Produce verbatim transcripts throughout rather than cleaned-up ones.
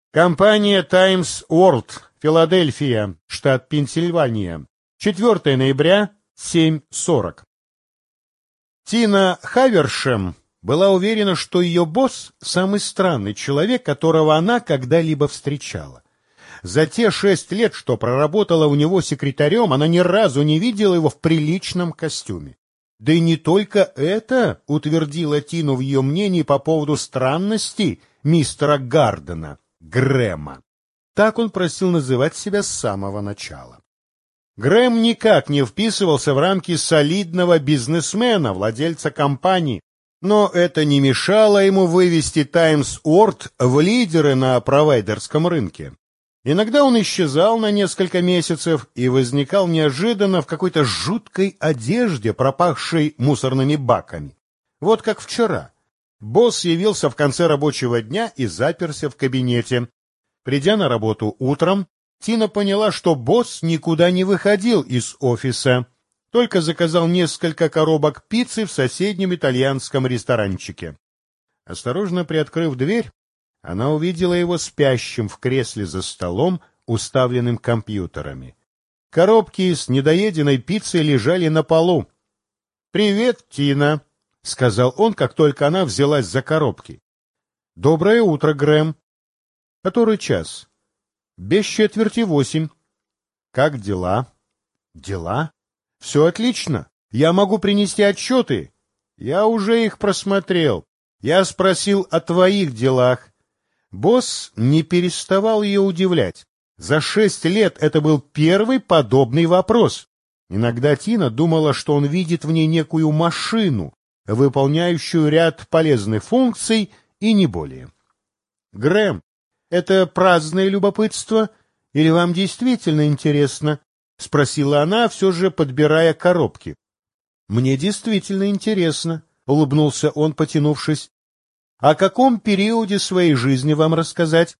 Компания Times World, Филадельфия, штат Пенсильвания. четвёртого ноября, семь сорок. Тина Хавершем была уверена, что ее босс – самый странный человек, которого она когда-либо встречала. За те шесть лет, что проработала у него секретарем, она ни разу не видела его в приличном костюме. Да и не только это утвердило Тину в ее мнении по поводу странности мистера Гардена, Грэма. Так он просил называть себя с самого начала. Грэм никак не вписывался в рамки солидного бизнесмена, владельца компании, но это не мешало ему вывести Times World в лидеры на провайдерском рынке. Иногда он исчезал на несколько месяцев и возникал неожиданно в какой-то жуткой одежде, пропахшей мусорными баками. Вот как вчера. Босс явился в конце рабочего дня и заперся в кабинете. Придя на работу утром, Тина поняла, что босс никуда не выходил из офиса, только заказал несколько коробок пиццы в соседнем итальянском ресторанчике. Осторожно приоткрыв дверь, она увидела его спящим в кресле за столом, уставленным компьютерами. Коробки с недоеденной пиццей лежали на полу. «Привет, Тина», — сказал он, как только она взялась за коробки. «Доброе утро, Грэм». «Который час?» «Без четверти восемь». «Как дела?» «Дела? Все отлично. Я могу принести отчеты». «Я уже их просмотрел. Я спросил о твоих делах». Босс не переставал ее удивлять. За шесть лет это был первый подобный вопрос. Иногда Тина думала, что он видит в ней некую машину, выполняющую ряд полезных функций и не более. «Грэм, это праздное любопытство или вам действительно интересно?» — спросила она, все же подбирая коробки. «Мне действительно интересно», — улыбнулся он, потянувшись. «О каком периоде своей жизни вам рассказать?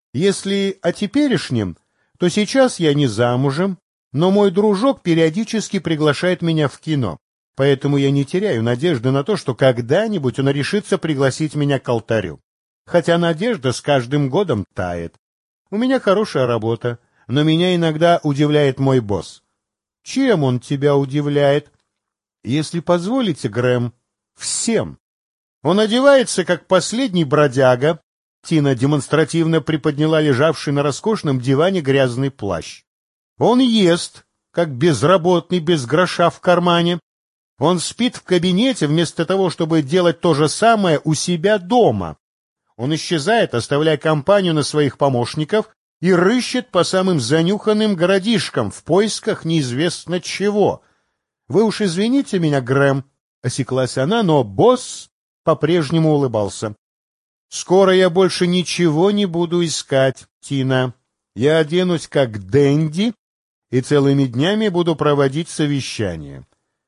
Если о теперешнем, то сейчас я не замужем, но мой дружок периодически приглашает меня в кино, поэтому я не теряю надежды на то, что когда-нибудь он решится пригласить меня к алтарю. Хотя надежда с каждым годом тает. У меня хорошая работа, но меня иногда удивляет мой босс». «Чем он тебя удивляет?» «Если позволите, Грэм, всем. Он одевается, как последний бродяга». Тина демонстративно приподняла лежавший на роскошном диване грязный плащ. «Он ест, как безработный, без гроша в кармане. Он спит в кабинете вместо того, чтобы делать то же самое у себя дома. Он исчезает, оставляя компанию на своих помощников, и рыщет по самым занюханным городишкам в поисках неизвестно чего. Вы уж извините меня, Грэм», — осеклась она, но босс по-прежнему улыбался. «Скоро я больше ничего не буду искать, Тина. Я оденусь как денди и целыми днями буду проводить совещания».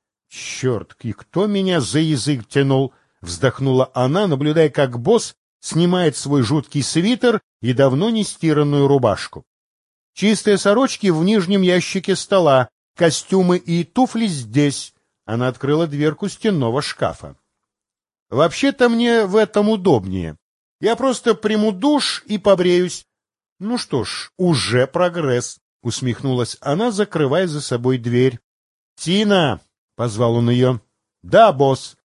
«Черт, и кто меня за язык тянул?» — вздохнула она, наблюдая, как босс снимает свой жуткий свитер и давно не стиранную рубашку. «Чистые сорочки в нижнем ящике стола, костюмы и туфли здесь». Она открыла дверку стенного шкафа. «Вообще-то мне в этом удобнее. Я просто приму душ и побреюсь». «Ну что ж, уже прогресс», — усмехнулась она, закрывая за собой дверь. «Тина», — позвал он ее. «Да, босс.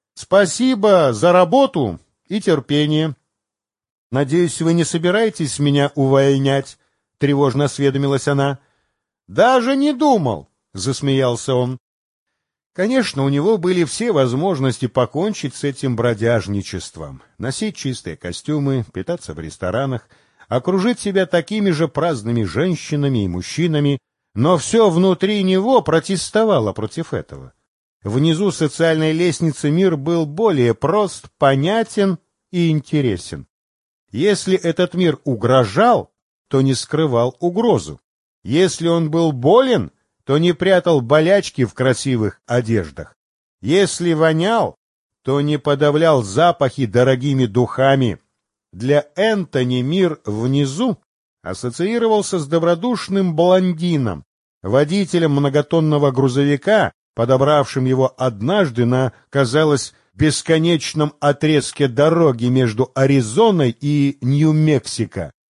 Спасибо за работу и терпение». «Надеюсь, вы не собираетесь меня увольнять?» — тревожно осведомилась она. «Даже не думал», — засмеялся он. Конечно, у него были все возможности покончить с этим бродяжничеством, носить чистые костюмы, питаться в ресторанах, окружить себя такими же праздными женщинами и мужчинами, но все внутри него протестовало против этого. Внизу социальной лестницы мир был более прост, понятен и интересен. Если этот мир угрожал, то не скрывал угрозу. Если он был болен, то не прятал болячки в красивых одеждах. Если вонял, то не подавлял запахи дорогими духами. Для Энтони мир внизу ассоциировался с добродушным блондином, водителем многотонного грузовика, подобравшим его однажды на, казалось, бесконечном отрезке дороги между Аризоной и Нью-Мексико.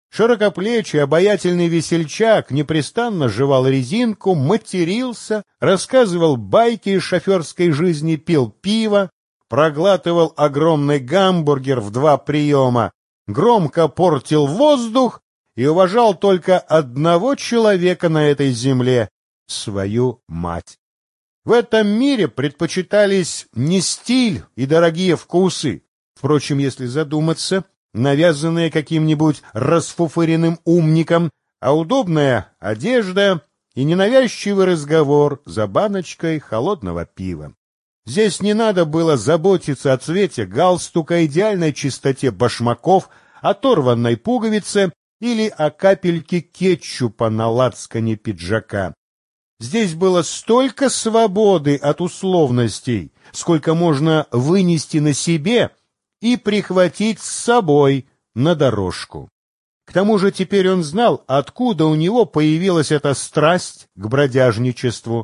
Широкоплечий, обаятельный весельчак непрестанно жевал резинку, матерился, рассказывал байки из шоферской жизни, пил пиво, проглатывал огромный гамбургер в два приема, громко портил воздух и уважал только одного человека на этой земле — свою мать. В этом мире предпочитались не стиль и дорогие вкусы, впрочем, если задуматься, навязанные каким-нибудь расфуфыренным умником, а удобная одежда и ненавязчивый разговор за баночкой холодного пива. Здесь не надо было заботиться о цвете галстука, идеальной чистоте башмаков, оторванной пуговице или о капельке кетчупа на лацкане пиджака. Здесь было столько свободы от условностей, сколько можно вынести на себе и прихватить с собой на дорожку. К тому же теперь он знал, откуда у него появилась эта страсть к бродяжничеству.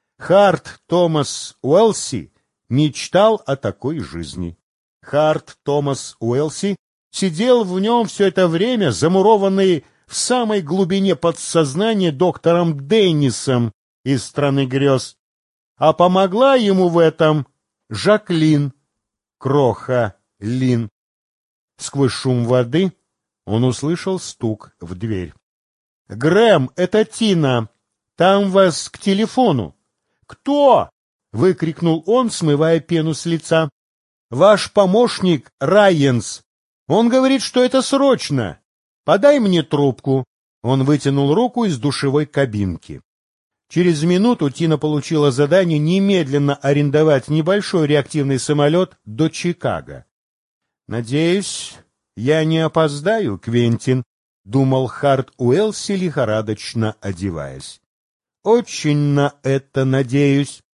Харт Томас Уэлси мечтал о такой жизни. Харт Томас Уэлси сидел в нем все это время, замурованный в самой глубине подсознания доктором Деннисом из «Страны грез», а помогла ему в этом Жаклин, кроха Лин. Сквозь шум воды он услышал стук в дверь. — Грэм, это Тина. Там вас к телефону. — Кто? — выкрикнул он, смывая пену с лица. — Ваш помощник Райенс. Он говорит, что это срочно. Подай мне трубку. Он вытянул руку из душевой кабинки. Через минуту Тина получила задание немедленно арендовать небольшой реактивный самолет до Чикаго. «Надеюсь, я не опоздаю, Квентин», — думал Харт Уэлси, лихорадочно одеваясь. «Очень на это надеюсь».